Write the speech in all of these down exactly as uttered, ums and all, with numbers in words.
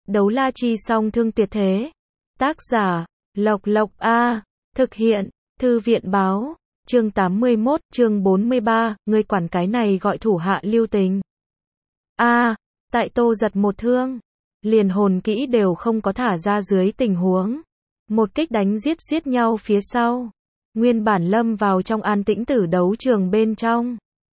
Đấu la chi song thương tuyệt thế. Tác giả, Lộc Lộc A. Thực hiện, Thư viện báo. Chương tám mươi mốt, chương bốn mươi ba, người quản cái này gọi thủ hạ lưu tình. A. Tại Tô giật một thương, liền hồn kỹ đều không có thả ra dưới tình huống. Một kích đánh giết giết nhau phía sau. Nguyên bản lâm vào trong an tĩnh tử đấu trường bên trong.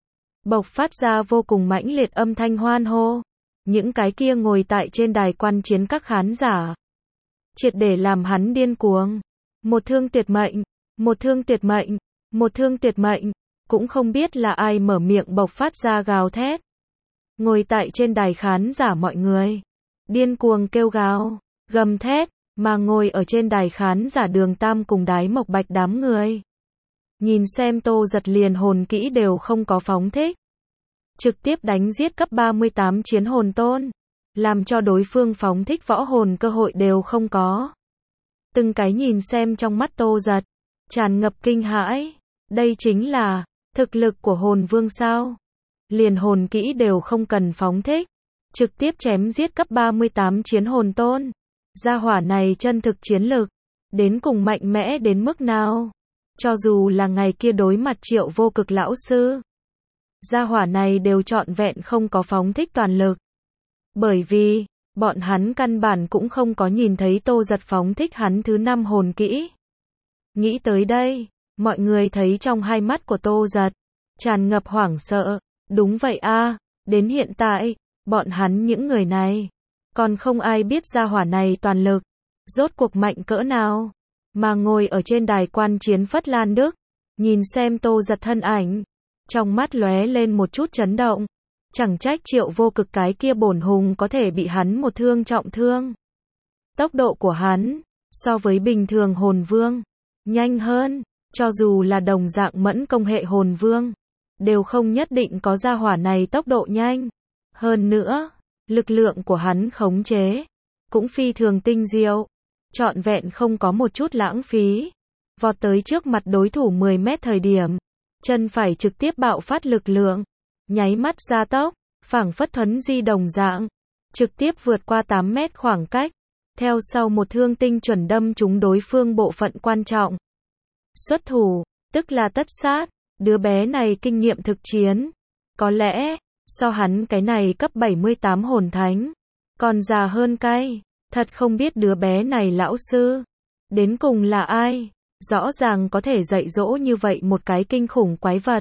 Bộc phát ra vô cùng mãnh liệt âm thanh hoan hô. Những cái kia ngồi tại trên đài quan chiến các khán giả. Triệt để làm hắn điên cuồng. Một thương tuyệt mệnh, một thương tuyệt mệnh, một thương tuyệt mệnh. Cũng không biết là ai mở miệng bộc phát ra gào thét. Ngồi tại trên đài khán giả mọi người. Điên cuồng kêu gào, gầm thét. Mà ngồi ở trên đài khán giả Đường Tam cùng Đái Mộc Bạch đám người. Nhìn xem Tô giật liền hồn kỹ đều không có phóng thích. Trực tiếp đánh giết cấp ba mươi tám chiến hồn tôn. Làm cho đối phương phóng thích võ hồn cơ hội đều không có. Từng cái nhìn xem trong mắt Tô giật. Tràn ngập kinh hãi. Đây chính là thực lực của hồn vương sao. Liền hồn kỹ đều không cần phóng thích. Trực tiếp chém giết cấp ba mươi tám chiến hồn tôn. Gia hỏa này chân thực chiến lực. Đến cùng mạnh mẽ đến mức nào. Cho dù là ngày kia đối mặt Triệu Vô Cực lão sư. Gia hỏa này đều trọn vẹn không có phóng thích toàn lực. Bởi vì, bọn hắn căn bản cũng không có nhìn thấy Tô giật phóng thích hắn thứ năm hồn kỹ. Nghĩ tới đây, mọi người thấy trong hai mắt của Tô giật. Tràn ngập hoảng sợ. Đúng vậy a, đến hiện tại, bọn hắn những người này. Còn không ai biết gia hỏa này toàn lực. Rốt cuộc mạnh cỡ nào. Mà ngồi ở trên đài quan chiến Phất Lan Đức. Nhìn xem Tô giật thân ảnh. Trong mắt lóe lên một chút chấn động. Chẳng trách Triệu Vô Cực cái kia bổn hùng có thể bị hắn một thương trọng thương. Tốc độ của hắn, so với bình thường hồn vương, nhanh hơn. Cho dù là đồng dạng mẫn công hệ hồn vương. Đều không nhất định có gia hỏa này tốc độ nhanh. Hơn nữa. Lực lượng của hắn khống chế. Cũng phi thường tinh diệu. Trọn vẹn không có một chút lãng phí. Vọt tới trước mặt đối thủ mười mét thời điểm. Chân phải trực tiếp bạo phát lực lượng. Nháy mắt gia tốc. Phảng phất thuấn di đồng dạng. Trực tiếp vượt qua tám mét khoảng cách. Theo sau một thương tinh chuẩn đâm trúng đối phương bộ phận quan trọng. Xuất thủ. Tức là tất sát. Đứa bé này kinh nghiệm thực chiến. Có lẽ. So hắn cái này cấp bảy mươi tám hồn thánh. Còn già hơn cay. Thật không biết đứa bé này lão sư. Đến cùng là ai. Rõ ràng có thể dạy dỗ như vậy một cái kinh khủng quái vật.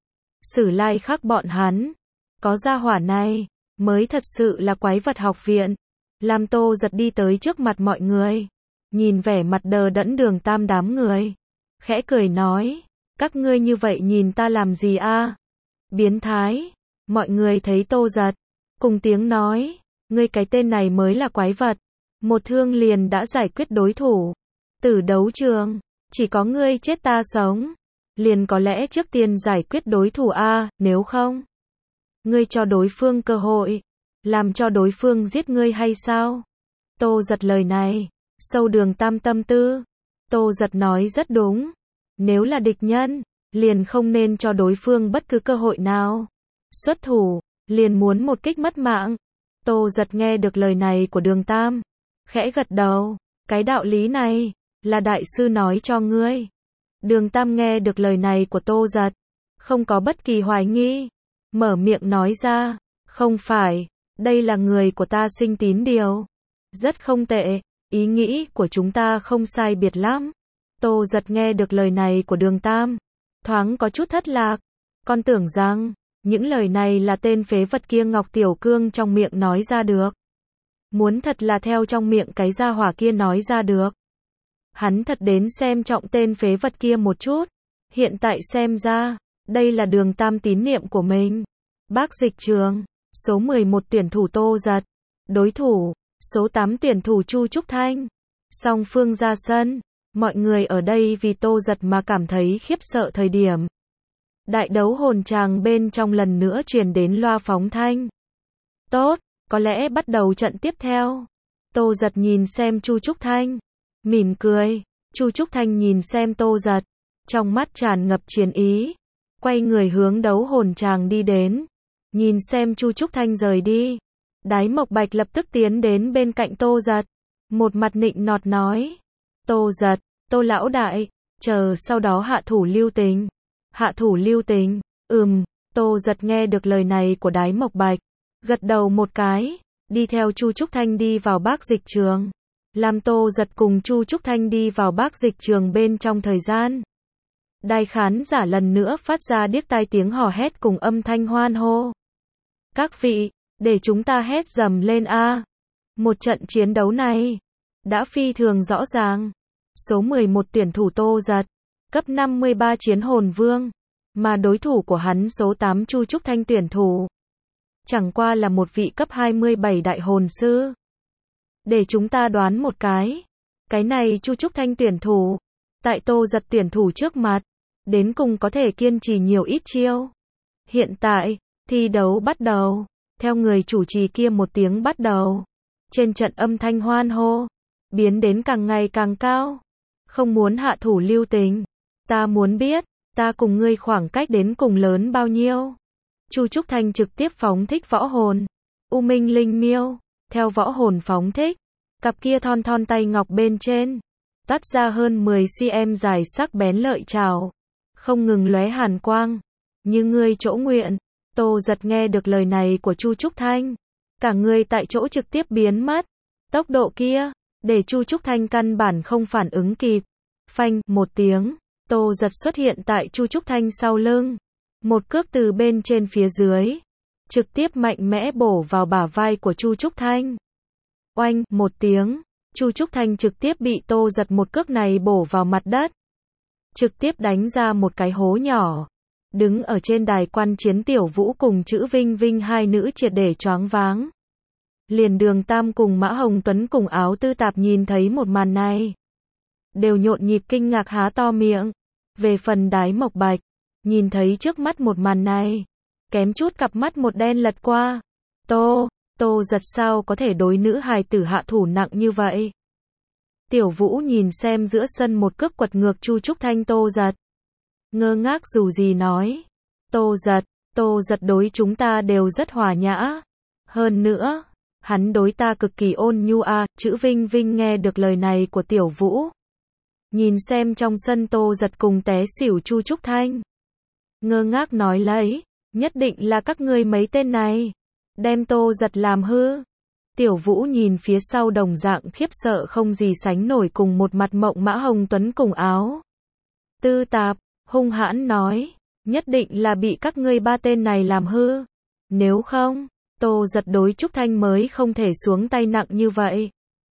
Sử lai khắc bọn hắn. Có gia hỏa này. Mới thật sự là quái vật học viện. Làm Tô giật đi tới trước mặt mọi người. Nhìn vẻ mặt đờ đẫn Đường Tam đám người. Khẽ cười nói. Các ngươi như vậy nhìn ta làm gì a? Biến thái. Mọi người thấy Tô giật. Cùng tiếng nói. Ngươi cái tên này mới là quái vật. Một thương liền đã giải quyết đối thủ. Tử đấu trường. Chỉ có ngươi chết ta sống. Liền có lẽ trước tiên giải quyết đối thủ a, nếu không. Ngươi cho đối phương cơ hội. Làm cho đối phương giết ngươi hay sao? Tô giật lời này. Sâu Đường Tam tâm tư. Tô giật nói rất đúng. Nếu là địch nhân. Liền không nên cho đối phương bất cứ cơ hội nào. Xuất thủ, liền muốn một kích mất mạng. Tô giật nghe được lời này của Đường Tam. Khẽ gật đầu. Cái đạo lý này, là đại sư nói cho ngươi. Đường Tam nghe được lời này của Tô giật. Không có bất kỳ hoài nghi. Mở miệng nói ra. Không phải, đây là người của ta sinh tín điều. Rất không tệ, ý nghĩ của chúng ta không sai biệt lắm. Tô giật nghe được lời này của Đường Tam. Thoáng có chút thất lạc. Con tưởng rằng. Những lời này là tên phế vật kia Ngọc Tiểu Cương trong miệng nói ra được. Muốn thật là theo trong miệng cái gia hỏa kia nói ra được. Hắn thật đến xem trọng tên phế vật kia một chút. Hiện tại xem ra, đây là Đường Tam tín niệm của mình. Bác dịch trường, số mười một tuyển thủ Tô giật. Đối thủ, số tám tuyển thủ Chu Trúc Thanh. Song phương ra sân, mọi người ở đây vì Tô giật mà cảm thấy khiếp sợ thời điểm. Đại đấu hồn tràng bên trong lần nữa truyền đến loa phóng thanh. Tốt, có lẽ bắt đầu trận tiếp theo. Tô giật nhìn xem Chu Trúc Thanh. Mỉm cười. Chu Trúc Thanh nhìn xem Tô giật. Trong mắt tràn ngập chiến ý. Quay người hướng đấu hồn tràng đi đến. Nhìn xem Chu Trúc Thanh rời đi. Đái Mộc Bạch lập tức tiến đến bên cạnh Tô Giật. Một mặt nịnh nọt nói. Tô Giật, Tô lão đại, chờ sau đó hạ thủ lưu tình. Hạ thủ lưu tình, ừm, Tô Giật nghe được lời này của Đái Mộc Bạch. Gật đầu một cái, đi theo Chu Trúc Thanh đi vào bác dịch trường. Làm Tô Giật cùng Chu Trúc Thanh đi vào bác dịch trường bên trong thời gian. Đài khán giả lần nữa phát ra điếc tai tiếng hò hét cùng âm thanh hoan hô. Các vị, để chúng ta hét dầm lên a. Một trận chiến đấu này đã phi thường rõ ràng. Số mười một tuyển thủ Tô Giật, cấp năm mươi ba chiến hồn vương, mà đối thủ của hắn số tám Chu Trúc Thanh tuyển thủ chẳng qua là một vị cấp hai mươi bảy đại hồn sư. Để chúng ta đoán một cái, cái này Chu Trúc Thanh tuyển thủ, tại Tô Giật tuyển thủ trước mặt, đến cùng có thể kiên trì nhiều ít chiêu. Hiện tại, thi đấu bắt đầu, theo người chủ trì kia một tiếng bắt đầu. Trên trận âm thanh hoan hô, biến đến càng ngày càng cao. Không muốn hạ thủ lưu tình, ta muốn biết, ta cùng ngươi khoảng cách đến cùng lớn bao nhiêu. Chu Trúc Thanh trực tiếp phóng thích võ hồn. U Minh Linh Miêu, theo võ hồn phóng thích, cặp kia thon thon tay ngọc bên trên, tắt ra hơn mười xăng-ti-mét dài sắc bén lợi trảo, không ngừng lóe hàn quang. Như ngươi chỗ nguyện. Tô Giật nghe được lời này của Chu Trúc Thanh, cả người tại chỗ trực tiếp biến mất. Tốc độ kia, để Chu Trúc Thanh căn bản không phản ứng kịp. Phanh, một tiếng, Tô Giật xuất hiện tại Chu Trúc Thanh sau lưng. Một cước từ bên trên phía dưới, trực tiếp mạnh mẽ bổ vào bả vai của Chu Trúc Thanh. Oanh, một tiếng, Chu Trúc Thanh trực tiếp bị Tô Giật một cước này bổ vào mặt đất. Trực tiếp đánh ra một cái hố nhỏ. Đứng ở trên đài quan chiến Tiểu Vũ cùng Chữ Vinh Vinh hai nữ triệt để choáng váng. Liền Đường Tam cùng Mã Hồng Tuấn cùng Áo Tư Tạp nhìn thấy một màn này, đều nhộn nhịp kinh ngạc há to miệng. Về phần Đái Mộc Bạch, nhìn thấy trước mắt một màn này, kém chút cặp mắt một đen lật qua. Tô, Tô Giật sao có thể đối nữ hài tử hạ thủ nặng như vậy? Tiểu Vũ nhìn xem giữa sân một cước quật ngược Chu Trúc Thanh Tô Giật. Ngơ ngác dù gì nói. Tô Giật, Tô Giật đối chúng ta đều rất hòa nhã. Hơn nữa, hắn đối ta cực kỳ ôn nhu a. Chữ Vinh Vinh nghe được lời này của Tiểu Vũ, nhìn xem trong sân Tô Giật cùng té xỉu Chu Trúc Thanh, ngơ ngác nói lấy, nhất định là các ngươi mấy tên này đem Tô Giật làm hư. Tiểu Vũ nhìn phía sau đồng dạng khiếp sợ không gì sánh nổi cùng một mặt mộng Mã Hồng Tuấn cùng Áo Tư Tạp, hung hãn nói, nhất định là bị các ngươi ba tên này làm hư. Nếu không, Tô Giật đối Trúc Thanh mới không thể xuống tay nặng như vậy.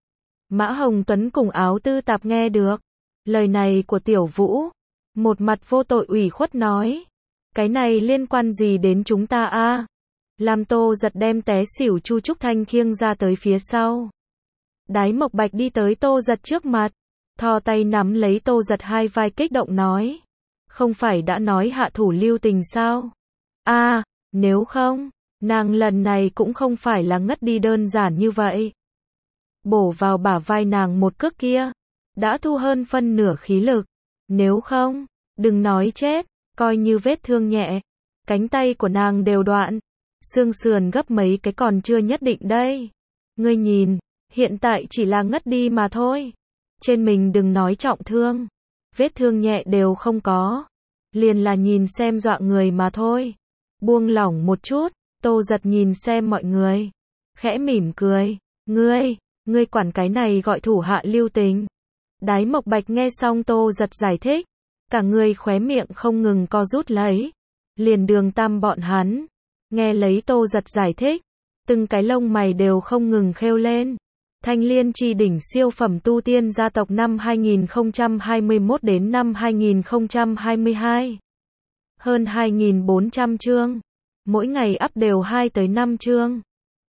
Mã Hồng Tuấn cùng Áo Tư Tạp nghe được lời này của Tiểu Vũ, một mặt vô tội ủy khuất nói, cái này liên quan gì đến chúng ta a? Làm Tô Giật đem té xỉu Chu Trúc Thanh khiêng ra tới phía sau. Đái Mộc Bạch đi tới Tô Giật trước mặt, thò tay nắm lấy Tô Giật hai vai kích động nói, không phải đã nói hạ thủ lưu tình sao? A, nếu không, nàng lần này cũng không phải là ngất đi đơn giản như vậy. Bổ vào bả vai nàng một cước kia, đã thu hơn phân nửa khí lực. Nếu không, đừng nói chết, coi như vết thương nhẹ, cánh tay của nàng đều đoạn, xương sườn gấp mấy cái còn chưa nhất định đây. Ngươi nhìn, hiện tại chỉ là ngất đi mà thôi. Trên mình đừng nói trọng thương, vết thương nhẹ đều không có, liền là nhìn xem dọa người mà thôi. Buông lỏng một chút. Tô Giật nhìn xem mọi người, khẽ mỉm cười, ngươi, ngươi quản cái này gọi thủ hạ lưu tình. Đái Mộc Bạch nghe xong Tô Giật giải thích, cả người khóe miệng không ngừng co rút lấy. Liền Đường Tam bọn hắn, nghe lấy Tô Giật giải thích, từng cái lông mày đều không ngừng khêu lên. Thanh Liên Chi đỉnh siêu phẩm tu tiên gia tộc năm hai nghìn không trăm hai mươi mốt đến năm hai nghìn không trăm hai mươi hai. Hơn hai nghìn bốn trăm chương. Mỗi ngày up đều hai tới năm chương.